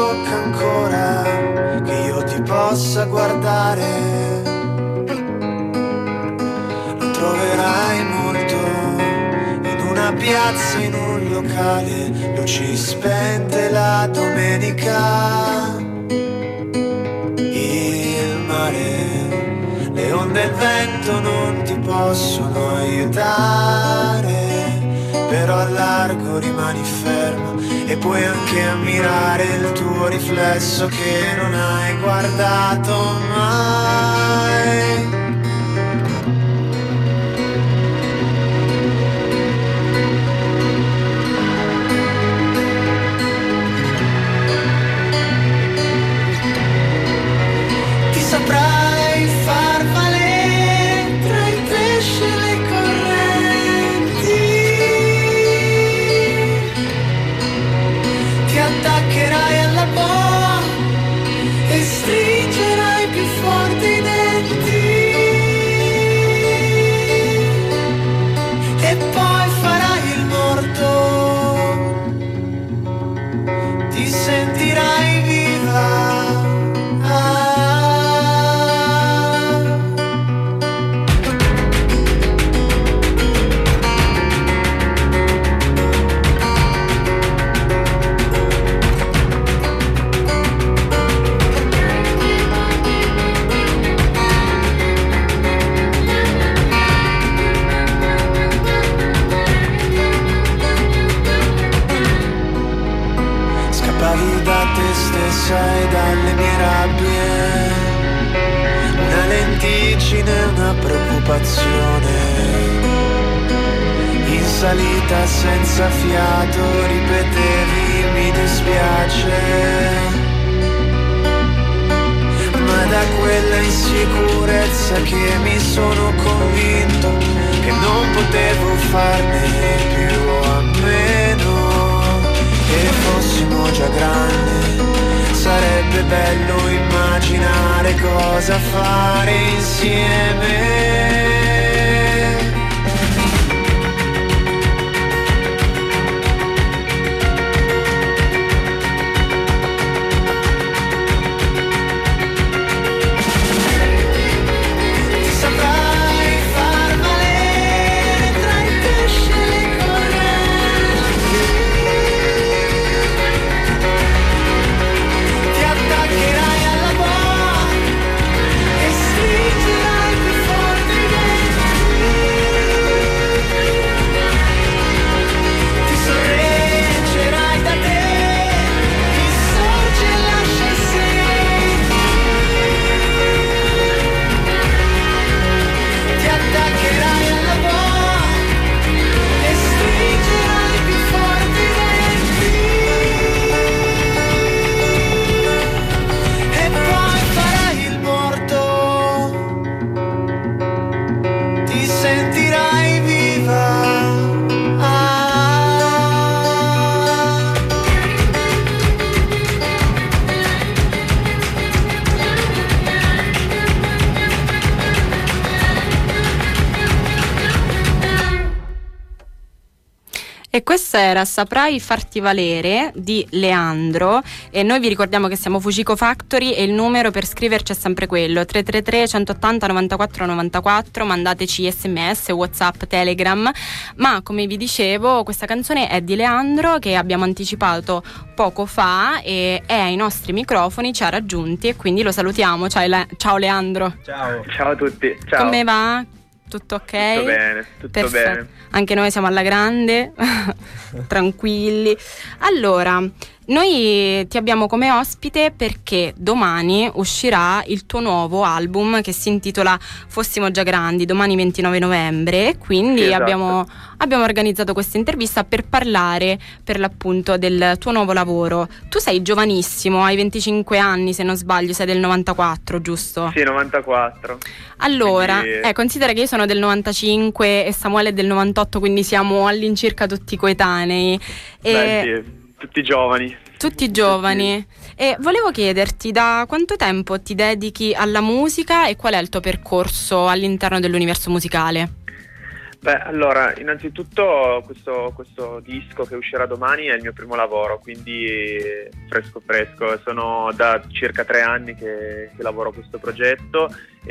tocca ancora che io ti possa guardare. Lo troverai molto in una piazza, in un locale, luci spente la domenica. Il mare, le onde e il vento non ti possono aiutare, però al largo rimani fermo e puoi anche ammirare il tuo riflesso che non hai guardato mai. Ti saprai far valere tra i pesci e le correnti, ti attaccherai alla boa e stringerai più forte i denti, e poi farai il morto, ti sentirai viva. Da te stessa e dalle mie rabbie, una lentiggine, una preoccupazione, in salita senza fiato ripetevi mi dispiace, ma da quella insicurezza che mi sono convinto che non potevo farne più a meno. Se fossimo già grandi, sarebbe bello immaginare cosa fare insieme. E questa era Saprai farti valere di Leandro, e noi vi ricordiamo che siamo Fujiko Factory e il numero per scriverci è sempre quello 333 180 94 94, mandateci sms, whatsapp, telegram. Ma come vi dicevo, questa canzone è di Leandro, che abbiamo anticipato poco fa e è ai nostri microfoni, ci ha raggiunti e quindi lo salutiamo. Ciao Leandro. Ciao a tutti. Ciao. Come va? Tutto ok? Tutto bene, tutto bene. Anche noi siamo alla grande, tranquilli. Allora, noi ti abbiamo come ospite perché domani uscirà il tuo nuovo album che si intitola Fossimo già grandi, domani 29 novembre, quindi Sì, esatto. abbiamo organizzato questa intervista per parlare per l'appunto del tuo nuovo lavoro. Tu sei giovanissimo, hai 25 anni se non sbaglio, sei del 94, giusto? Sì, 94. Allora, Quindi... considera che io sono del 95 e Samuele è del 98, quindi siamo all'incirca tutti coetanei. Beh, sì, tutti giovani. Tutti giovani. E volevo chiederti, da quanto tempo ti dedichi alla musica e qual è il tuo percorso all'interno dell'universo musicale? Beh, allora, innanzitutto questo disco che uscirà domani è il mio primo lavoro, quindi fresco fresco. Sono da circa 3 anni che lavoro a questo progetto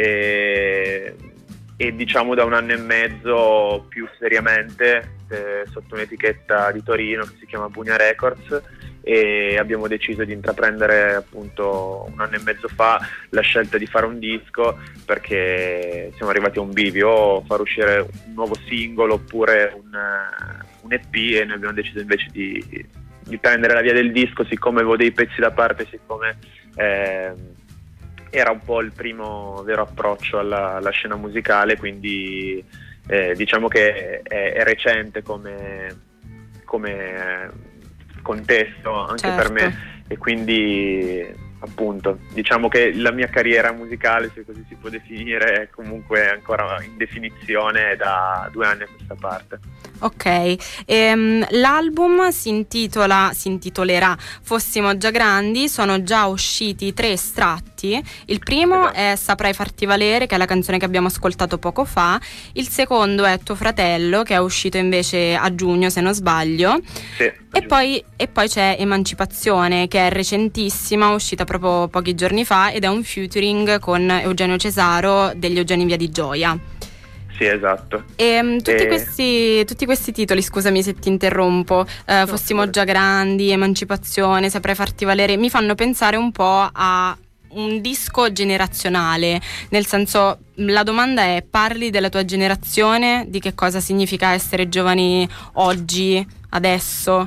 e diciamo da 1 anno e mezzo più seriamente sotto un'etichetta di Torino che si chiama Pugna Records, e abbiamo deciso di intraprendere appunto 1 anno e mezzo fa la scelta di fare un disco, perché siamo arrivati a un bivio: far uscire un nuovo singolo oppure un EP, e noi abbiamo deciso invece di prendere la via del disco, siccome avevo dei pezzi da parte, siccome era un po' il primo vero approccio alla scena musicale, quindi diciamo che è recente come contesto anche Certo. per me, e quindi appunto diciamo che la mia carriera musicale, se così si può definire, è comunque ancora in definizione da 2 anni a questa parte. Ok, l'album si intitolerà Fossimo già grandi. Sono già usciti 3 estratti. Il primo Esatto. è Saprai farti valere, che è la canzone che abbiamo ascoltato poco fa. Il secondo è Tuo fratello, che è uscito invece a giugno, se non sbaglio. Sì, E poi c'è Emancipazione, che è recentissima, uscita proprio pochi giorni fa, ed è un featuring con Eugenio Cesaro degli Eugenii Via di Gioia. sì, esatto. Tutti questi titoli, scusami se ti interrompo, Fossimo figurati. già grandi, Emancipazione, Saprai farti valere, mi fanno pensare un po' a un disco generazionale, nel senso, la domanda è: parli della tua generazione, di che cosa significa essere giovani oggi, adesso?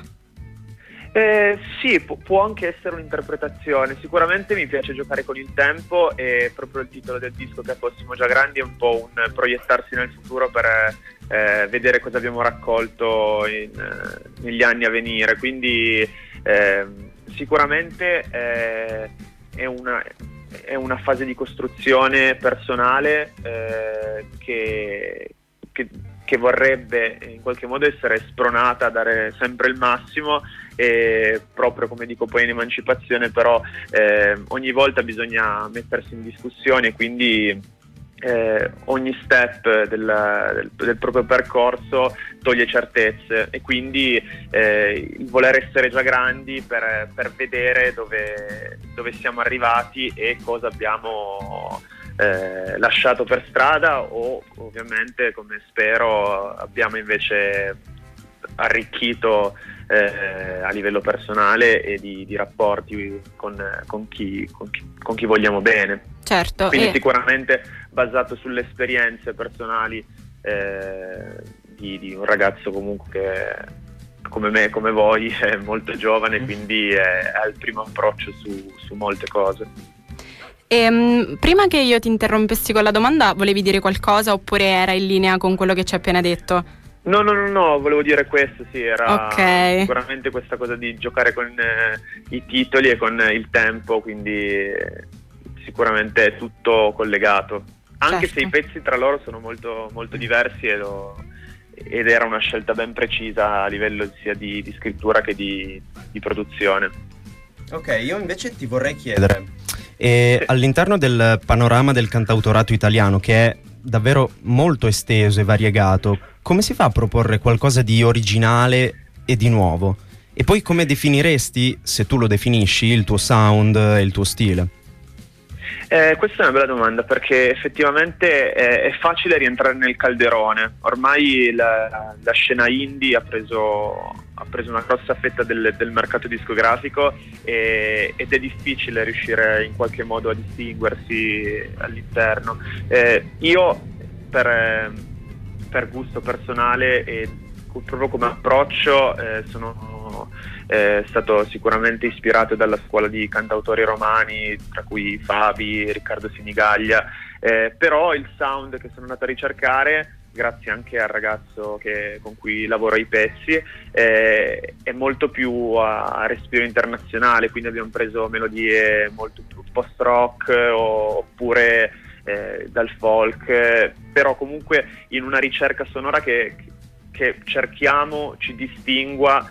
Sì, può anche essere un'interpretazione. Sicuramente mi piace giocare con il tempo, e proprio il titolo del disco, che è Fossimo già grandi, è un po' un proiettarsi nel futuro per vedere cosa abbiamo raccolto negli anni a venire. Quindi sicuramente è una fase di costruzione personale che vorrebbe in qualche modo essere spronata a dare sempre il massimo, e proprio come dico poi in Emancipazione, però ogni volta bisogna mettersi in discussione, quindi ogni step del proprio percorso toglie certezze, e quindi il voler essere già grandi per vedere dove siamo arrivati e cosa abbiamo lasciato per strada, o ovviamente, come spero, abbiamo invece arricchito a livello personale e di rapporti con chi vogliamo bene. Certo. Quindi sicuramente basato sulle esperienze personali di un ragazzo comunque che, come me, come voi, è molto giovane, quindi ha il primo approccio su molte cose. Prima che io ti interrompessi con la domanda, volevi dire qualcosa oppure era in linea con quello che ci hai appena detto? No, volevo dire questo, sì, era Ok. sicuramente questa cosa di giocare con i titoli e con il tempo, quindi sicuramente è tutto collegato, anche Certo. se i pezzi tra loro sono molto, molto diversi, ed era una scelta ben precisa a livello sia di scrittura che di produzione. Ok, io invece ti vorrei chiedere, all'interno del panorama del cantautorato italiano, che è davvero molto esteso e variegato, come si fa a proporre qualcosa di originale e di nuovo? E poi come definiresti, se tu lo definisci, il tuo sound e il tuo stile? Questa è una bella domanda, perché effettivamente è facile rientrare nel calderone. Ormai la scena indie ha preso una grossa fetta del mercato discografico, ed è difficile riuscire in qualche modo a distinguersi all'interno. Io per gusto personale e proprio come approccio sono stato sicuramente ispirato dalla scuola di cantautori romani, tra cui Fabi, Riccardo Sinigaglia, però il sound che sono andato a ricercare, grazie anche al ragazzo con cui lavoro i pezzi, è molto più a respiro internazionale, quindi abbiamo preso melodie molto più post-rock oppure dal folk, però comunque in una ricerca sonora che cerchiamo ci distingua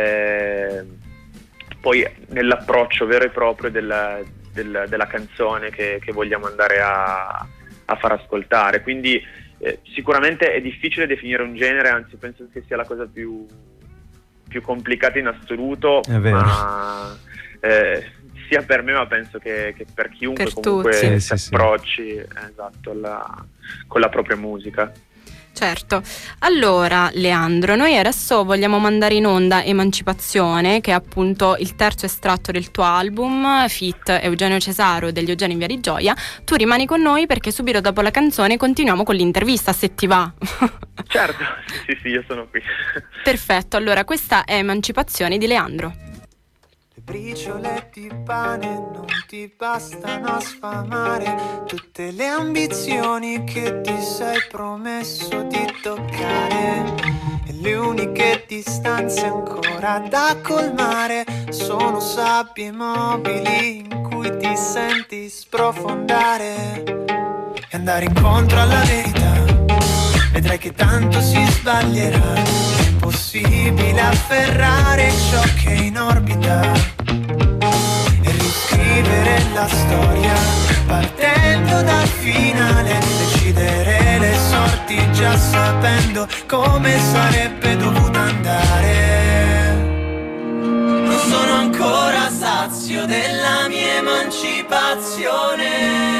poi nell'approccio vero e proprio della canzone che vogliamo andare a far ascoltare. Quindi sicuramente è difficile definire un genere, anzi penso che sia la cosa più complicata in assoluto, ma sia per me, ma penso che per chiunque per comunque tutti. si approcci esatto, con la propria musica. Certo. Allora, Leandro, noi adesso vogliamo mandare in onda Emancipazione, che è appunto il terzo estratto del tuo album, feat Eugenio Cesaro degli Eugenio in Via di Gioia. Tu rimani con noi perché subito dopo la canzone continuiamo con l'intervista, se ti va. Certo, sì, io sono qui. Perfetto, allora questa è Emancipazione di Leandro. Briciole di pane non ti bastano a sfamare tutte le ambizioni che ti sei promesso di toccare, e le uniche distanze ancora da colmare sono sabbie mobili in cui ti senti sprofondare. E andare incontro alla verità, vedrai che tanto si sbaglierà. È impossibile afferrare ciò che è in orbita e riscrivere la storia partendo dal finale, decidere le sorti già sapendo come sarebbe dovuta andare. Non sono ancora sazio della mia emancipazione.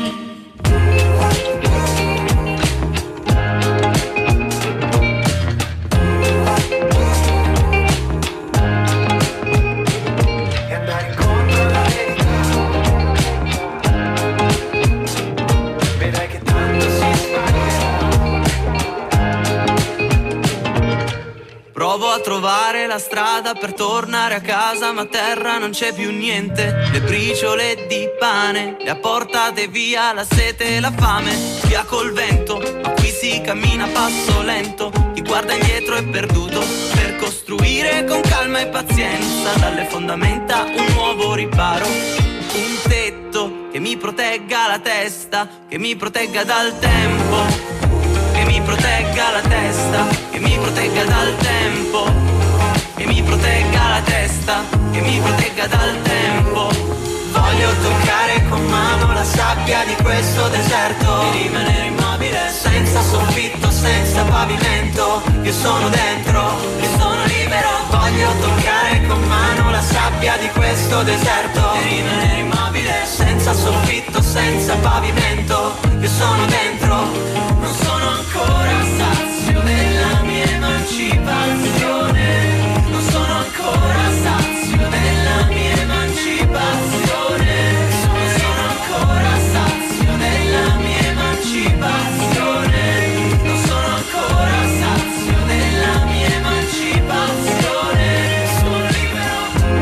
Provo a trovare la strada per tornare a casa, ma a terra non c'è più niente. Le briciole di pane le ha portate via la sete e la fame. Via col vento, ma qui si cammina a passo lento. Chi guarda indietro è perduto, per costruire con calma e pazienza dalle fondamenta un nuovo riparo. Un tetto che mi protegga la testa, che mi protegga dal tempo, che mi protegga la testa, che mi protegga dal tempo, che mi protegga la testa, che mi protegga dal tempo. Voglio toccare con mano la sabbia di questo deserto e rimanere immobile, senza soffitto, senza pavimento. Io sono dentro, io sono libero. Voglio toccare con mano la sabbia di questo deserto e rimanere immobile, senza soffitto, senza pavimento. Io sono dentro, non sono ancora sazio della mia emancipazione. Non sono ancora sazio della mia emancipazione. Non sono ancora sazio della mia emancipazione. Non sono ancora sazio della mia emancipazione. Sono libero.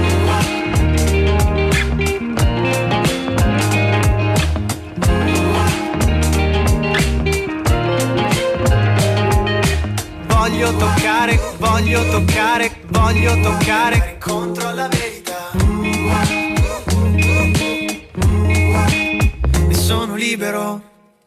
Voglio toccare contro la verità. E sono libero.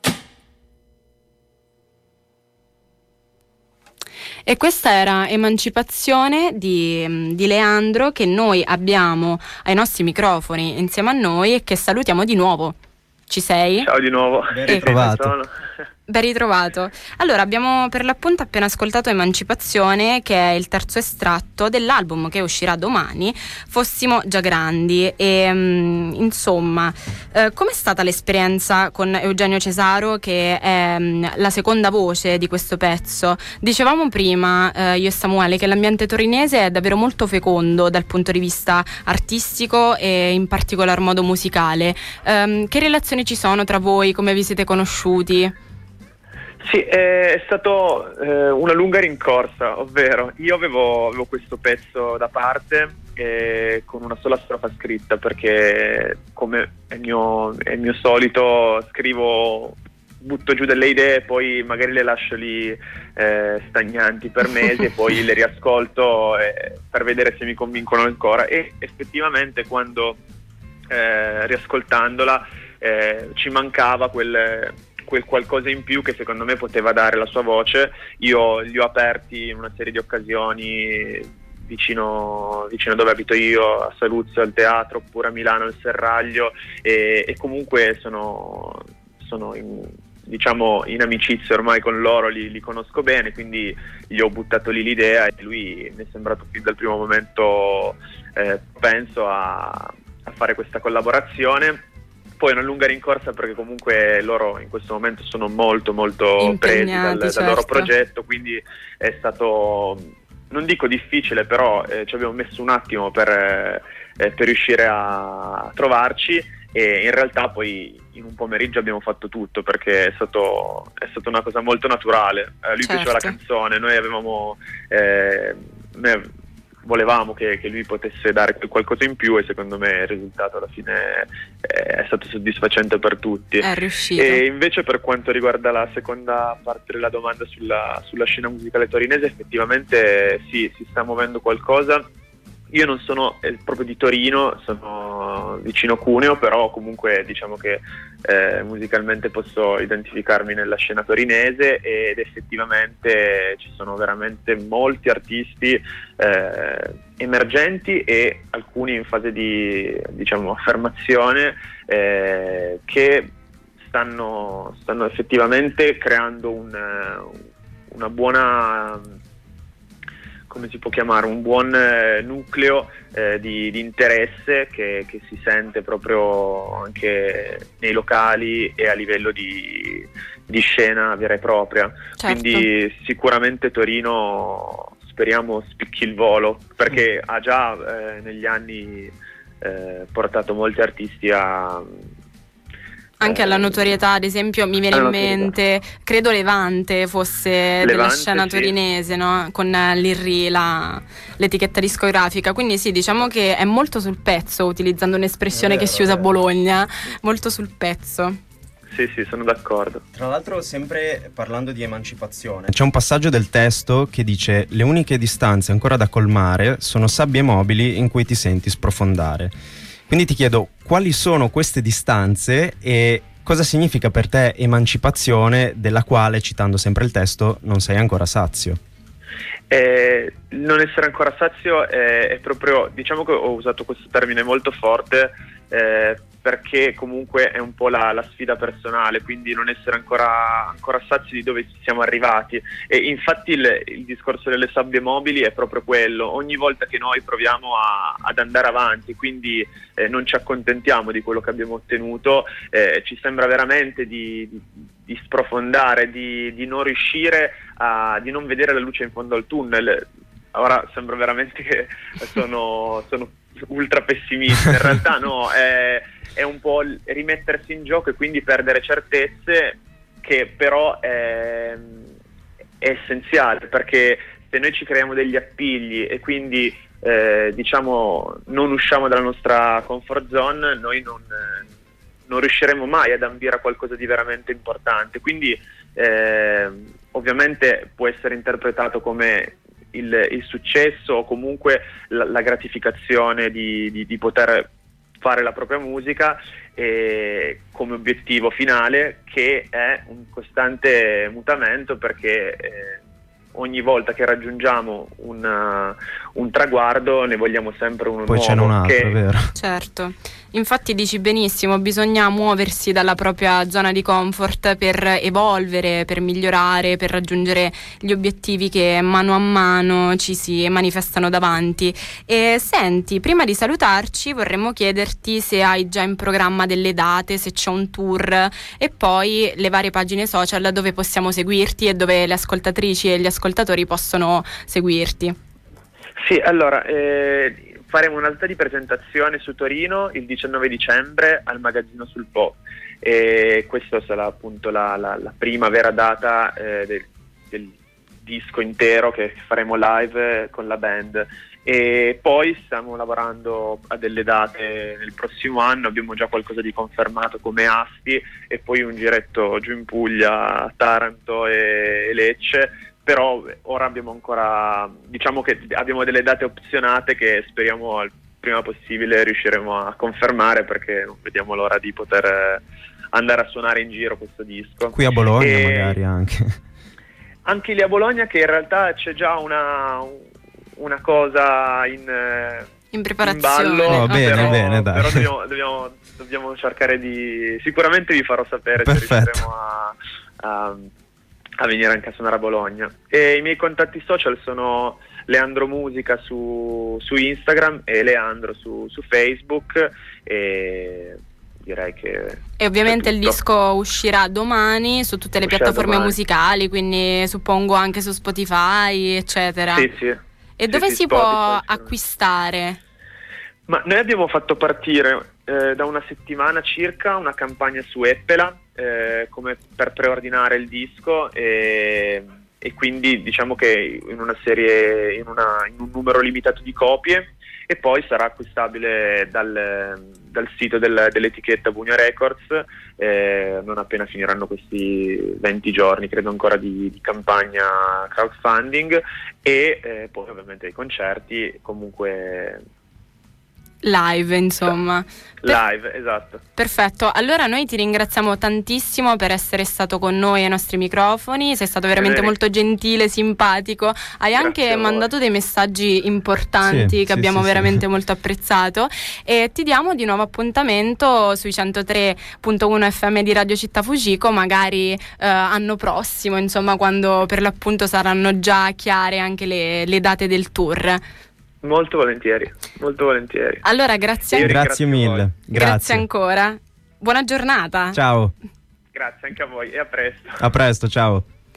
E questa era Emancipazione di Leandro, che noi abbiamo ai nostri microfoni insieme a noi e che salutiamo di nuovo. Ci sei? Ciao di nuovo. Ben ritrovato. Ben ritrovato. Allora, abbiamo per l'appunto appena ascoltato Emancipazione, che è il terzo estratto dell'album che uscirà domani, Fossimo già grandi. E insomma, com'è stata l'esperienza con Eugenio Cesaro, che è la seconda voce di questo pezzo? Dicevamo prima, io e Samuele, che l'ambiente torinese è davvero molto fecondo dal punto di vista artistico e in particolar modo musicale. Che relazioni ci sono tra voi? Come vi siete conosciuti? Sì, è stato una lunga rincorsa, ovvero io avevo questo pezzo da parte con una sola strofa scritta, perché come è il mio solito, butto giù delle idee, poi magari le lascio lì stagnanti per mesi e poi le riascolto per vedere se mi convincono ancora, e effettivamente quando riascoltandola ci mancava quel qualcosa in più che secondo me poteva dare la sua voce. Io li ho aperti in una serie di occasioni vicino dove abito io, a Saluzzo al teatro, oppure a Milano al Serraglio, e comunque sono diciamo in amicizia ormai con loro, li conosco bene, quindi gli ho buttato lì l'idea e lui mi è sembrato fin dal primo momento penso a fare questa collaborazione. Poi è una lunga rincorsa perché comunque loro in questo momento sono molto presi dal loro progetto, quindi è stato, non dico difficile, però ci abbiamo messo un attimo per riuscire a trovarci, e in realtà poi in un pomeriggio abbiamo fatto tutto, perché è stata una cosa molto naturale. Lui piaceva la canzone, noi volevamo che lui potesse dare qualcosa in più, e secondo me il risultato alla fine è stato soddisfacente per tutti. È riuscito. E invece per quanto riguarda la seconda parte della domanda sulla scena musicale torinese, effettivamente sì, si sta muovendo qualcosa. Io non sono proprio di Torino, sono vicino Cuneo, però comunque diciamo che musicalmente posso identificarmi nella scena torinese, ed effettivamente ci sono veramente molti artisti emergenti e alcuni in fase di, diciamo, affermazione, che stanno effettivamente creando una buona, come si può chiamare, un buon nucleo di interesse che si sente proprio anche nei locali e a livello di scena vera e propria. Certo. Quindi sicuramente Torino speriamo spicchi il volo, perché ha già negli anni portato molti artisti anche alla notorietà. Ad esempio mi viene in mente, credo Levante fosse della scena torinese, sì, no? Con l'IRRI, l'etichetta discografica, quindi sì, diciamo che è molto sul pezzo, utilizzando un'espressione che si usa a Bologna, molto sul pezzo. Sì, sono d'accordo. Tra l'altro, sempre parlando di emancipazione, c'è un passaggio del testo che dice: le uniche distanze ancora da colmare sono sabbie mobili in cui ti senti sprofondare. Quindi ti chiedo, quali sono queste distanze e cosa significa per te emancipazione, della quale, citando sempre il testo, non sei ancora sazio? Non essere ancora sazio è proprio, diciamo che ho usato questo termine molto forte, perché comunque è un po' la sfida personale, quindi non essere ancora sazi di dove siamo arrivati. E infatti il discorso delle sabbie mobili è proprio quello: ogni volta che noi proviamo ad andare avanti, quindi non ci accontentiamo di quello che abbiamo ottenuto, ci sembra veramente di sprofondare, di non riuscire di non vedere la luce in fondo al tunnel. Ora sembra veramente che sono ultra pessimista, in realtà no, è un po' rimettersi in gioco e quindi perdere certezze, che però è essenziale, perché se noi ci creiamo degli appigli e quindi diciamo non usciamo dalla nostra comfort zone, noi non riusciremo mai ad ambire a qualcosa di veramente importante. Quindi ovviamente può essere interpretato come il successo, o comunque la gratificazione di poter fare la propria musica, come obiettivo finale, che è un costante mutamento, perché ogni volta che raggiungiamo un traguardo ne vogliamo sempre uno poi nuovo. Poi ce n'è un altro, vero? Certo. Infatti dici benissimo, bisogna muoversi dalla propria zona di comfort per evolvere, per migliorare, per raggiungere gli obiettivi che mano a mano ci si manifestano davanti. E senti, prima di salutarci vorremmo chiederti se hai già in programma delle date, se c'è un tour, e poi le varie pagine social dove possiamo seguirti e dove le ascoltatrici e gli ascoltatori possono seguirti. Sì, allora faremo una data di presentazione su Torino il 19 dicembre al Magazzino sul Po, e questa sarà appunto la prima vera data del disco intero che faremo live con la band. E poi stiamo lavorando a delle date nel prossimo anno, abbiamo già qualcosa di confermato come Asti, e poi un giretto giù in Puglia, a Taranto e Lecce. Però ora abbiamo ancora, diciamo che abbiamo delle date opzionate che speriamo al prima possibile riusciremo a confermare, perché non vediamo l'ora di poter andare a suonare in giro questo disco. Qui a Bologna magari anche lì a Bologna, che in realtà c'è già una cosa in preparazione. In ballo, bene, dai. Però dobbiamo cercare sicuramente vi farò sapere. Perfetto. Se riusciremo a venire anche a suonare a Bologna. E i miei contatti social sono Leandro Musica su Instagram e Leandro su Facebook, e direi che... E ovviamente il disco uscirà domani su tutte le piattaforme musicali, quindi suppongo anche su Spotify, eccetera. Sì. E dove si può acquistare? Ma noi abbiamo fatto partire da una settimana circa una campagna su Eppela, come per preordinare il disco, e quindi diciamo che in una serie, in un numero limitato di copie, e poi sarà acquistabile dal sito dell'etichetta Bugna Records non appena finiranno questi 20 giorni, credo ancora, di campagna crowdfunding, e poi ovviamente i concerti comunque live, insomma. Live, esatto. Perfetto, allora noi ti ringraziamo tantissimo per essere stato con noi ai nostri microfoni, sei stato veramente molto gentile, simpatico, hai anche mandato dei messaggi importanti che abbiamo veramente molto apprezzato, e ti diamo di nuovo appuntamento sui 103.1 FM di Radio Città Fujiko, magari anno prossimo, insomma, quando per l'appunto saranno già chiare anche le date del tour. Molto volentieri. Allora, grazie mille. Grazie ancora. Buona giornata. Ciao. Grazie anche a voi e a presto. A presto, ciao.